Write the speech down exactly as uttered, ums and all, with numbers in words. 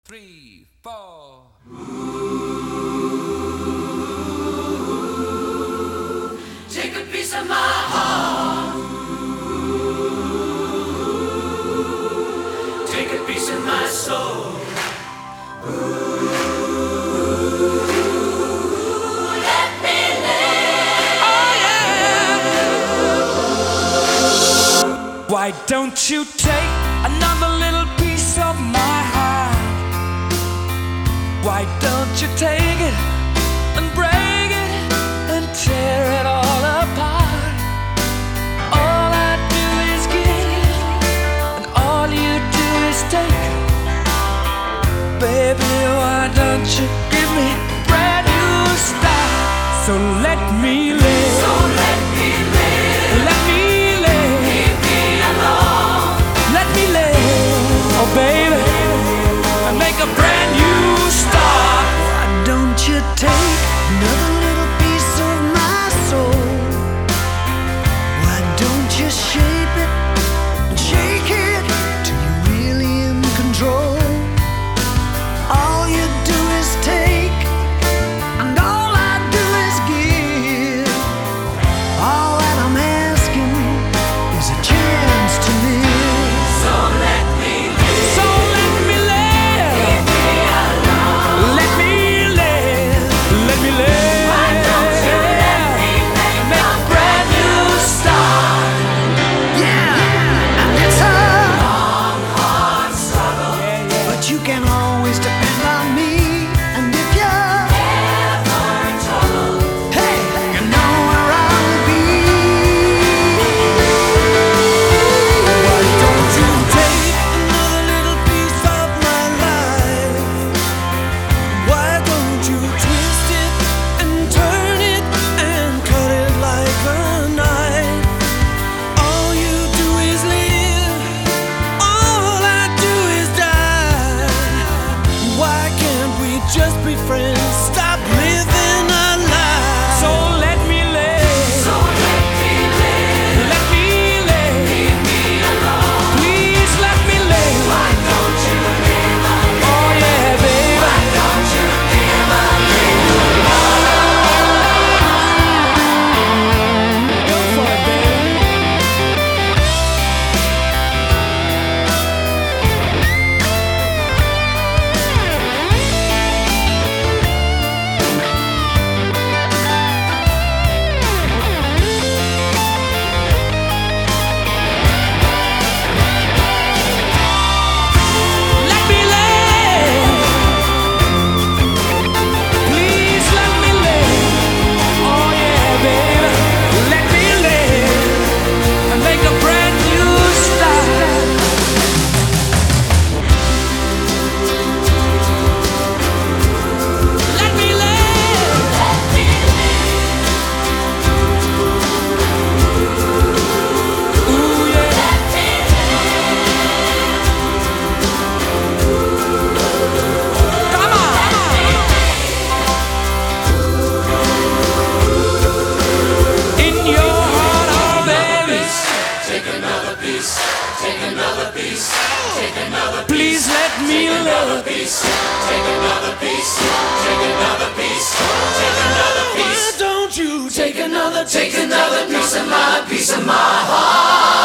three, four. Take a piece of my heart. Take a piece of my soul. Let me live. Oh yeah. Why don't you take another little piece of my heart? Why don't you take it and break it and tear it all apart? All I do is give, and all you do is take. Baby, why don't you give me a brand new start? So let me live. So let me live. Let me live. Leave me alone. Let me live. Oh baby, and make a brand new start. Why don't you take another little piece of my soul? Why don't you shape it and shake it till you're really in control? All you do is take, and all I do is give. All that I'm asking is a chance to live. So let me live. So let me live. Leave me alone. Let me live. Let me live. Why don't you let me make Make a a brand new start. Yeah, and it's a long, hard struggle. but you can always depend on me. And if you're, Ever in trouble. hey, you know where I'll be. Why don't you take another little piece of my life? Why don't you twist it and turn it and cut it like a knife? All you do is live, all I do is die. Why can't we just be friends? Stop living our lives. So let me live. So let me live. Let me live. Leave me alone. Please let me live. Why don't you live a live? Oh yeah, baby. Why don't you live a live? Go for it, baby. Let me live. Please let me live. Oh yeah, baby. Let me live and make a brand new start. Let me live. Ooh yeah. Come on. In your heart, oh baby. Take another piece. Take another piece. Take another Please let me live. piece. Take another piece. Take another piece. Take another piece. Why don't you Take another, take another piece of my, piece of my heart.